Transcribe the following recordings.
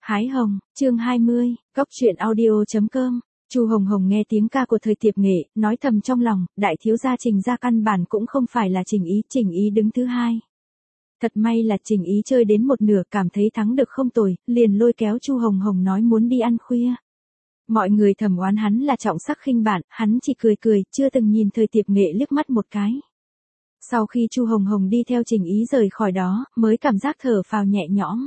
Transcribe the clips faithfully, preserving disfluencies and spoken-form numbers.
Hái hồng, chương hai mươi, góc truyện audio chấm com. Chu Hồng Hồng nghe tiếng ca của Thời Tiệp Nghệ, nói thầm trong lòng, đại thiếu gia Trình gia căn bản cũng không phải là Trình Ý, Trình Ý đứng thứ hai. Thật may là Trình Ý chơi đến một nửa cảm thấy thắng được không tồi, liền lôi kéo Chu Hồng Hồng nói muốn đi ăn khuya. Mọi người thầm oán hắn là trọng sắc khinh bạn, hắn chỉ cười cười, chưa từng nhìn Thời Tiệp Nghệ liếc mắt một cái. Sau khi Chu Hồng Hồng đi theo Trình Ý rời khỏi đó, mới cảm giác thở phào nhẹ nhõm.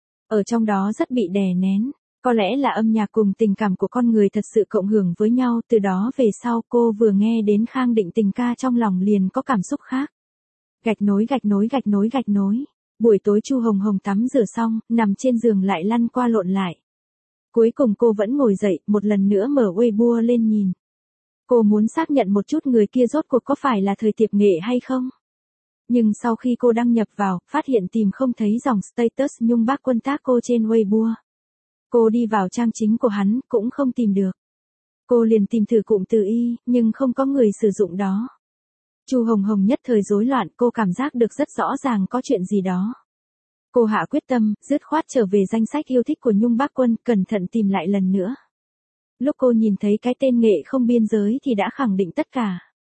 Ở trong đó rất bị đè nén, có lẽ là âm nhạc cùng tình cảm của con người thật sự cộng hưởng với nhau, từ đó về sau cô vừa nghe đến Khang Định Tình ca trong lòng liền có cảm xúc khác. Gạch nối gạch nối gạch nối gạch nối. Buổi tối Chu Hồng Hồng tắm rửa xong, nằm trên giường lại lăn qua lộn lại. Cuối cùng cô vẫn ngồi dậy, một lần nữa mở Weibo lên nhìn. Cô muốn xác nhận một chút người kia rốt cuộc có phải là Thời Tiệp Nghệ hay không. Nhưng sau khi cô đăng nhập vào, phát hiện tìm không thấy dòng status Nhung Bác Quân tác cô trên Weibo. Cô đi vào trang chính của hắn, cũng không tìm được. Cô liền tìm thử cụm từ y, nhưng không có người sử dụng đó. Chu Hồng Hồng nhất thời rối loạn, cô cảm giác được rất rõ ràng có chuyện gì đó. Cô hạ quyết tâm, dứt khoát trở về danh sách yêu thích của Nhung Bác Quân, cẩn thận tìm lại lần nữa. Lúc cô nhìn thấy cái tên Nghệ không biên giới thì đã khẳng định tất cả.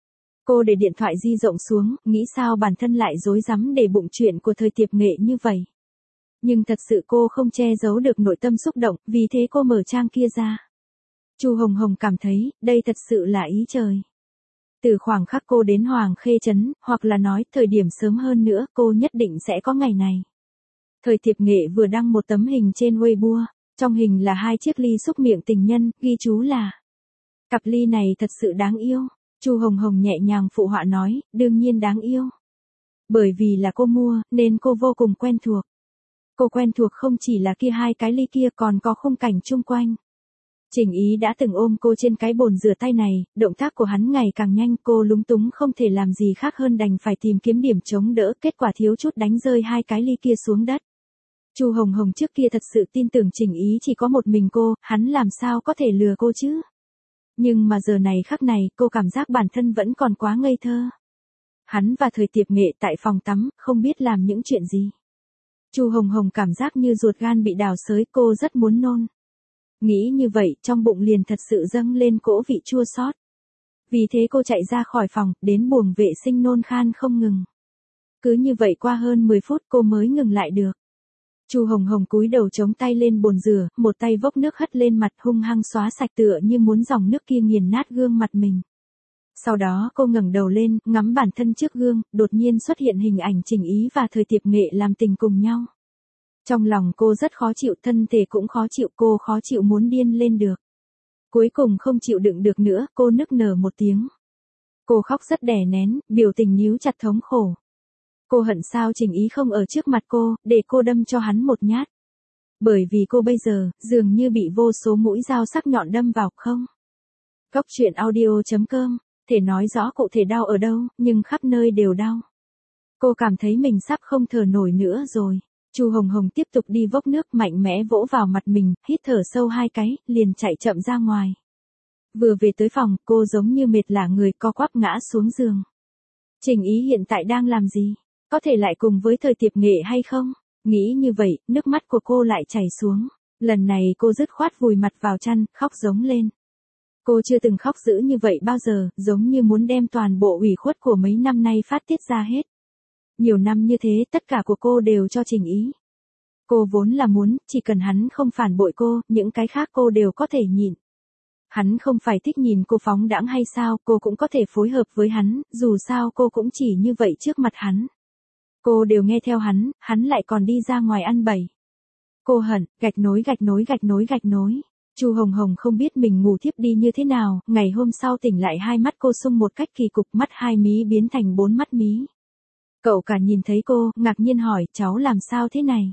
Cô để điện thoại di rộng xuống, nghĩ sao bản thân lại rối rắm để bụng chuyện của Thời Tiệp Nghệ như vậy. Nhưng thật sự cô không che giấu được nội tâm xúc động, vì thế cô mở trang kia ra. Chu Hồng Hồng cảm thấy, đây thật sự là ý trời. Từ khoảng khắc cô đến Hoàng Khê Trấn, hoặc là nói thời điểm sớm hơn nữa, cô nhất định sẽ có ngày này. Thời Tiệp Nghệ vừa đăng một tấm hình trên Weibo, trong hình là hai chiếc ly xúc miệng tình nhân, ghi chú là: cặp ly này thật sự đáng yêu. Chu Hồng Hồng nhẹ nhàng phụ họa nói, đương nhiên đáng yêu. Bởi vì là cô mua, nên cô vô cùng quen thuộc. Cô quen thuộc không chỉ là kia hai cái ly kia còn có khung cảnh chung quanh. Trình Ý đã từng ôm cô trên cái bồn rửa tay này, động tác của hắn ngày càng nhanh, cô lúng túng không thể làm gì khác hơn đành phải tìm kiếm điểm chống đỡ, kết quả thiếu chút đánh rơi hai cái ly kia xuống đất. Chu Hồng Hồng trước kia thật sự tin tưởng Trình Ý chỉ có một mình cô, hắn làm sao có thể lừa cô chứ? Nhưng mà giờ này khắc này, cô cảm giác bản thân vẫn còn quá ngây thơ. Hắn và Thời Tiệp Nghệ tại phòng tắm, không biết làm những chuyện gì. Chu Hồng Hồng cảm giác như ruột gan bị đào xới, cô rất muốn nôn. Nghĩ như vậy, trong bụng liền thật sự dâng lên cỗ vị chua xót. Vì thế cô chạy ra khỏi phòng, đến buồng vệ sinh nôn khan không ngừng. Cứ như vậy qua hơn mười phút cô mới ngừng lại được. Chu Hồng Hồng cúi đầu chống tay lên bồn rửa, một tay vốc nước hất lên mặt hung hăng xóa sạch tựa như muốn dòng nước kia nghiền nát gương mặt mình. Sau đó cô ngẩng đầu lên, ngắm bản thân trước gương, đột nhiên xuất hiện hình ảnh Trình Ý và Thời Tiệp Nghệ làm tình cùng nhau. Trong lòng cô rất khó chịu, thân thể cũng khó chịu, cô khó chịu muốn điên lên được. Cuối cùng không chịu đựng được nữa, cô nức nở một tiếng. Cô khóc rất đè nén, biểu tình níu chặt thống khổ. Cô hận sao Trình Ý không ở trước mặt cô, để cô đâm cho hắn một nhát. Bởi vì cô bây giờ, dường như bị vô số mũi dao sắc nhọn đâm vào, không? Góc truyện audio chấm com, thể nói rõ cụ thể đau ở đâu, nhưng khắp nơi đều đau. Cô cảm thấy mình sắp không thở nổi nữa rồi. Chu Hồng Hồng tiếp tục đi vốc nước, mạnh mẽ vỗ vào mặt mình, hít thở sâu hai cái, liền chạy chậm ra ngoài. Vừa về tới phòng, cô giống như mệt lả người, co quắp ngã xuống giường. Trình Ý hiện tại đang làm gì? Có thể lại cùng với Thời Tiệp Nghệ hay không? Nghĩ như vậy, nước mắt của cô lại chảy xuống. Lần này cô dứt khoát vùi mặt vào chăn, khóc giống lên. Cô chưa từng khóc dữ như vậy bao giờ, giống như muốn đem toàn bộ ủy khuất của mấy năm nay phát tiết ra hết. Nhiều năm như thế, tất cả của cô đều cho Trình Ý. Cô vốn là muốn, chỉ cần hắn không phản bội cô, những cái khác cô đều có thể nhịn. Hắn không phải thích nhìn cô phóng đãng hay sao, cô cũng có thể phối hợp với hắn, dù sao cô cũng chỉ như vậy trước mặt hắn. Cô đều nghe theo hắn, hắn lại còn đi ra ngoài ăn bày. Cô hận, gạch nối gạch nối gạch nối gạch nối. Chu Hồng Hồng không biết mình ngủ thiếp đi như thế nào, ngày hôm sau tỉnh lại hai mắt cô sưng một cách kỳ cục, mắt hai mí biến thành bốn mắt mí. Cậu cả nhìn thấy cô, ngạc nhiên hỏi, cháu làm sao thế này?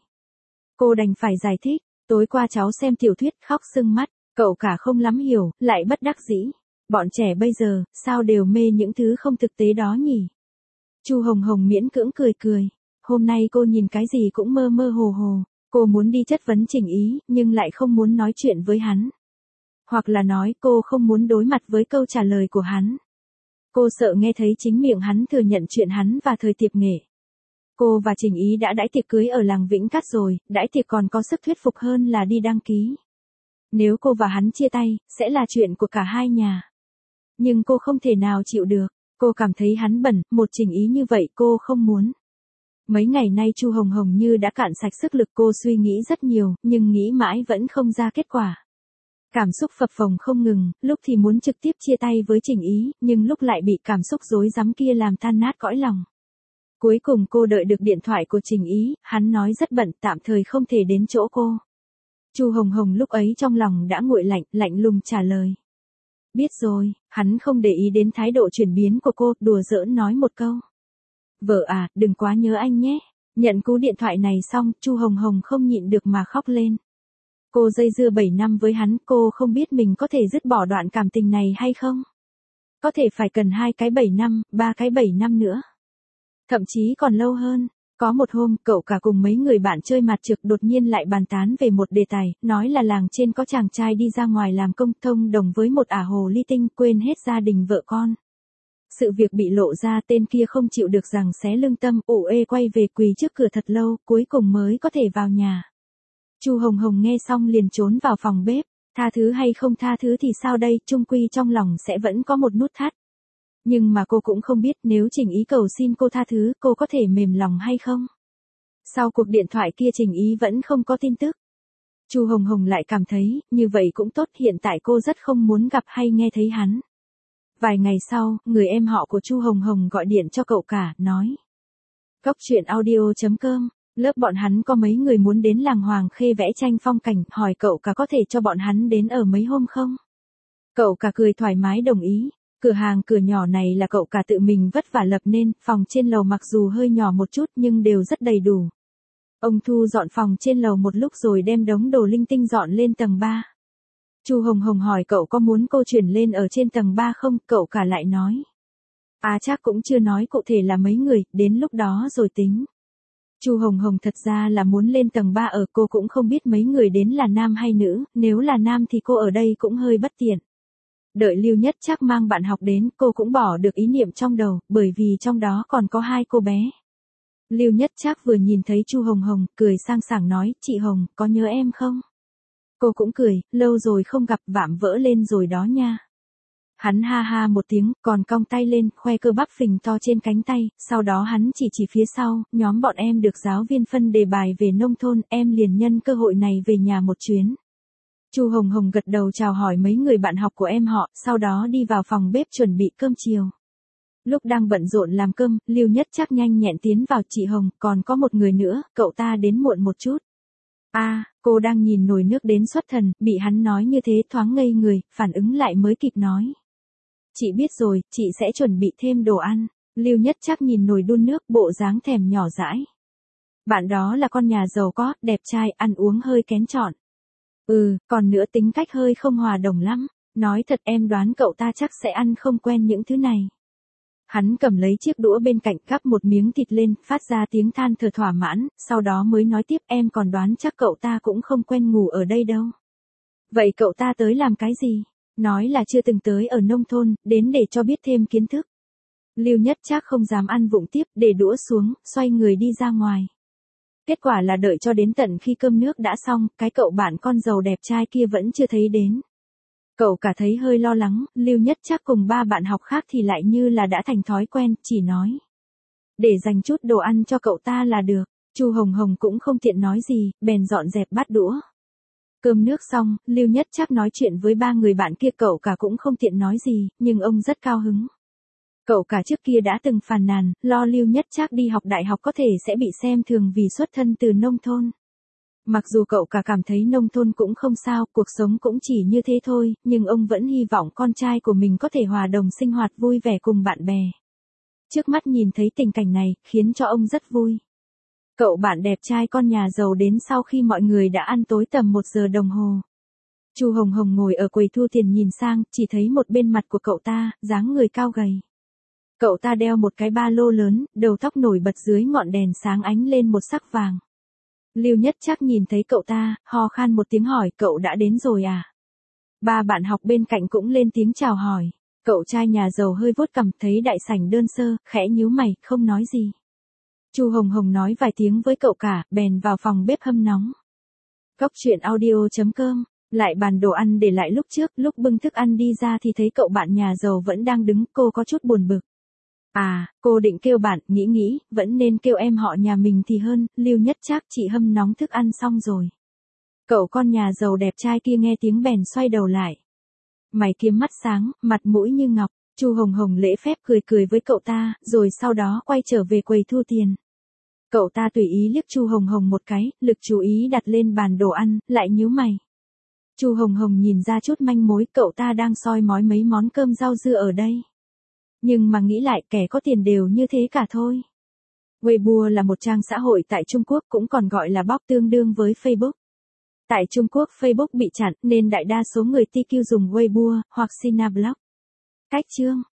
Cô đành phải giải thích, tối qua cháu xem tiểu thuyết, khóc sưng mắt, cậu cả không lắm hiểu, lại bất đắc dĩ. Bọn trẻ bây giờ, sao đều mê những thứ không thực tế đó nhỉ? Chu Hồng Hồng miễn cưỡng cười cười, hôm nay cô nhìn cái gì cũng mơ mơ hồ hồ, cô muốn đi chất vấn Trình Ý, nhưng lại không muốn nói chuyện với hắn. Hoặc là nói cô không muốn đối mặt với câu trả lời của hắn. Cô sợ nghe thấy chính miệng hắn thừa nhận chuyện hắn và Thời Tiệp Nghệ. Cô và Trình Ý đã đãi tiệc cưới ở làng Vĩnh Cát rồi, đãi tiệc còn có sức thuyết phục hơn là đi đăng ký. Nếu cô và hắn chia tay, sẽ là chuyện của cả hai nhà. Nhưng cô không thể nào chịu được, cô cảm thấy hắn bẩn, một Trình Ý như vậy cô không muốn. Mấy ngày nay Chu Hồng Hồng như đã cạn sạch sức lực, cô suy nghĩ rất nhiều, nhưng nghĩ mãi vẫn không ra kết quả. Cảm xúc phập phồng không ngừng, lúc thì muốn trực tiếp chia tay với Trình Ý, nhưng lúc lại bị cảm xúc rối rắm kia làm tan nát cõi lòng. Cuối cùng cô đợi được điện thoại của Trình Ý, hắn nói rất bận, tạm thời không thể đến chỗ cô. Chu Hồng Hồng lúc ấy trong lòng đã nguội lạnh, lạnh lùng trả lời. Biết rồi, hắn không để ý đến thái độ chuyển biến của cô, đùa giỡn nói một câu. Vợ à, đừng quá nhớ anh nhé. Nhận cú điện thoại này xong, Chu Hồng Hồng không nhịn được mà khóc lên. Cô dây dưa bảy năm với hắn, cô không biết mình có thể dứt bỏ đoạn cảm tình này hay không. Có thể phải cần hai cái bảy năm, ba cái bảy năm nữa. Thậm chí còn lâu hơn. Có một hôm, cậu cả cùng mấy người bạn chơi mặt trược đột nhiên lại bàn tán về một đề tài, nói là làng trên có chàng trai đi ra ngoài làm công thông đồng với một ả hồ ly tinh, quên hết gia đình vợ con. Sự việc bị lộ ra, tên kia không chịu được rằng xé lương tâm, ủ ê quay về quỳ trước cửa thật lâu, cuối cùng mới có thể vào nhà. Chu Hồng Hồng nghe xong liền trốn vào phòng bếp, tha thứ hay không tha thứ thì sao đây, chung quy trong lòng sẽ vẫn có một nút thắt. Nhưng mà cô cũng không biết nếu Trình Ý cầu xin cô tha thứ, cô có thể mềm lòng hay không. Sau cuộc điện thoại kia Trình Ý vẫn không có tin tức. Chu Hồng Hồng lại cảm thấy, như vậy cũng tốt, hiện tại cô rất không muốn gặp hay nghe thấy hắn. Vài ngày sau, người em họ của Chu Hồng Hồng gọi điện cho cậu cả, nói. Cóc truyện audio chấm com, lớp bọn hắn có mấy người muốn đến làng Hoàng Khê vẽ tranh phong cảnh, hỏi cậu cả có thể cho bọn hắn đến ở mấy hôm không? Cậu cả cười thoải mái đồng ý. Cửa hàng cửa nhỏ này là cậu cả tự mình vất vả lập nên, phòng trên lầu mặc dù hơi nhỏ một chút nhưng đều rất đầy đủ. Ông thu dọn phòng trên lầu một lúc rồi đem đống đồ linh tinh dọn lên tầng ba. Chu Hồng Hồng hỏi cậu có muốn cô chuyển lên ở trên tầng ba không, cậu cả lại nói. À chắc cũng chưa nói cụ thể là mấy người, đến lúc đó rồi tính. Chu Hồng Hồng thật ra là muốn lên tầng ba ở, cô cũng không biết mấy người đến là nam hay nữ, nếu là nam thì cô ở đây cũng hơi bất tiện. Đợi Lưu Nhất Trác mang bạn học đến, cô cũng bỏ được ý niệm trong đầu, bởi vì trong đó còn có hai cô bé. Lưu Nhất Trác vừa nhìn thấy Chu Hồng Hồng, cười sang sảng nói, chị Hồng, có nhớ em không? Cô cũng cười, lâu rồi không gặp, vạm vỡ lên rồi đó nha. Hắn ha ha một tiếng, còn cong tay lên, khoe cơ bắp phình to trên cánh tay, sau đó hắn chỉ chỉ phía sau, nhóm bọn em được giáo viên phân đề bài về nông thôn, em liền nhân cơ hội này về nhà một chuyến. Chu Hồng Hồng gật đầu chào hỏi mấy người bạn học của em họ, sau đó đi vào phòng bếp chuẩn bị cơm chiều. Lúc đang bận rộn làm cơm, Lưu Nhất Trác nhanh nhẹn tiến vào, chị Hồng, còn có một người nữa, cậu ta đến muộn một chút. A, à, cô đang nhìn nồi nước đến xuất thần, bị hắn nói như thế thoáng ngây người, phản ứng lại mới kịp nói. Chị biết rồi, chị sẽ chuẩn bị thêm đồ ăn. Lưu Nhất Trác nhìn nồi đun nước, bộ dáng thèm nhỏ dãi. Bạn đó là con nhà giàu có, đẹp trai, ăn uống hơi kén chọn. Ừ, còn nữa tính cách hơi không hòa đồng lắm. Nói thật em đoán cậu ta chắc sẽ ăn không quen những thứ này. Hắn cầm lấy chiếc đũa bên cạnh cắp một miếng thịt lên, phát ra tiếng than thở thỏa mãn, sau đó mới nói tiếp em còn đoán chắc cậu ta cũng không quen ngủ ở đây đâu. Vậy cậu ta tới làm cái gì? Nói là chưa từng tới ở nông thôn, đến để cho biết thêm kiến thức. Lưu Nhất Trác không dám ăn vụng tiếp, để đũa xuống, xoay người đi ra ngoài. Kết quả là đợi cho đến tận khi cơm nước đã xong, cái cậu bạn con giàu đẹp trai kia vẫn chưa thấy đến. Cậu cả thấy hơi lo lắng, Lưu Nhất Trác cùng ba bạn học khác thì lại như là đã thành thói quen, chỉ nói. Để dành chút đồ ăn cho cậu ta là được. Chu Hồng Hồng cũng không tiện nói gì, bèn dọn dẹp bát đũa. Cơm nước xong, Lưu Nhất Trác nói chuyện với ba người bạn kia, cậu cả cũng không tiện nói gì, nhưng ông rất cao hứng. Cậu cả trước kia đã từng phàn nàn, lo Lưu Nhất Trác đi học đại học có thể sẽ bị xem thường vì xuất thân từ nông thôn. Mặc dù cậu cả cảm thấy nông thôn cũng không sao, cuộc sống cũng chỉ như thế thôi, nhưng ông vẫn hy vọng con trai của mình có thể hòa đồng sinh hoạt vui vẻ cùng bạn bè. Trước mắt nhìn thấy tình cảnh này, khiến cho ông rất vui. Cậu bạn đẹp trai con nhà giàu đến sau khi mọi người đã ăn tối tầm một giờ đồng hồ. Chu Hồng Hồng ngồi ở quầy thu tiền nhìn sang, chỉ thấy một bên mặt của cậu ta, dáng người cao gầy. Cậu ta đeo một cái ba lô lớn, đầu tóc nổi bật dưới ngọn đèn sáng ánh lên một sắc vàng. Lưu Nhất Trác nhìn thấy cậu ta, ho khan một tiếng hỏi, cậu đã đến rồi à? Ba bạn học bên cạnh cũng lên tiếng chào hỏi. Cậu trai nhà giàu hơi vuốt cằm, thấy đại sảnh đơn sơ, khẽ nhíu mày, không nói gì. Chu Hồng Hồng nói vài tiếng với cậu cả, bèn vào phòng bếp hâm nóng. Cóc truyện audio chấm com, lại bàn đồ ăn để lại lúc trước, lúc bưng thức ăn đi ra thì thấy cậu bạn nhà giàu vẫn đang đứng, cô có chút buồn bực. À, cô định kêu bạn, nghĩ nghĩ, vẫn nên kêu em họ nhà mình thì hơn, Lưu Nhất Trác, chị hâm nóng thức ăn xong rồi. Cậu con nhà giàu đẹp trai kia nghe tiếng bèn xoay đầu lại. Mày kiếm mắt sáng, mặt mũi như ngọc. Chu Hồng Hồng lễ phép cười cười với cậu ta, rồi sau đó quay trở về quầy thu tiền. Cậu ta tùy ý liếc Chu Hồng Hồng một cái, lực chú ý đặt lên bàn đồ ăn, lại nhíu mày. Chu Hồng Hồng nhìn ra chút manh mối, cậu ta đang soi mói mấy món cơm rau dưa ở đây. Nhưng mà nghĩ lại, kẻ có tiền đều như thế cả thôi. Weibo là một trang xã hội tại Trung Quốc, cũng còn gọi là blog, tương đương với Facebook. Tại Trung Quốc Facebook bị chặn nên đại đa số người tê quy dùng Weibo hoặc Sinablog. Cách chương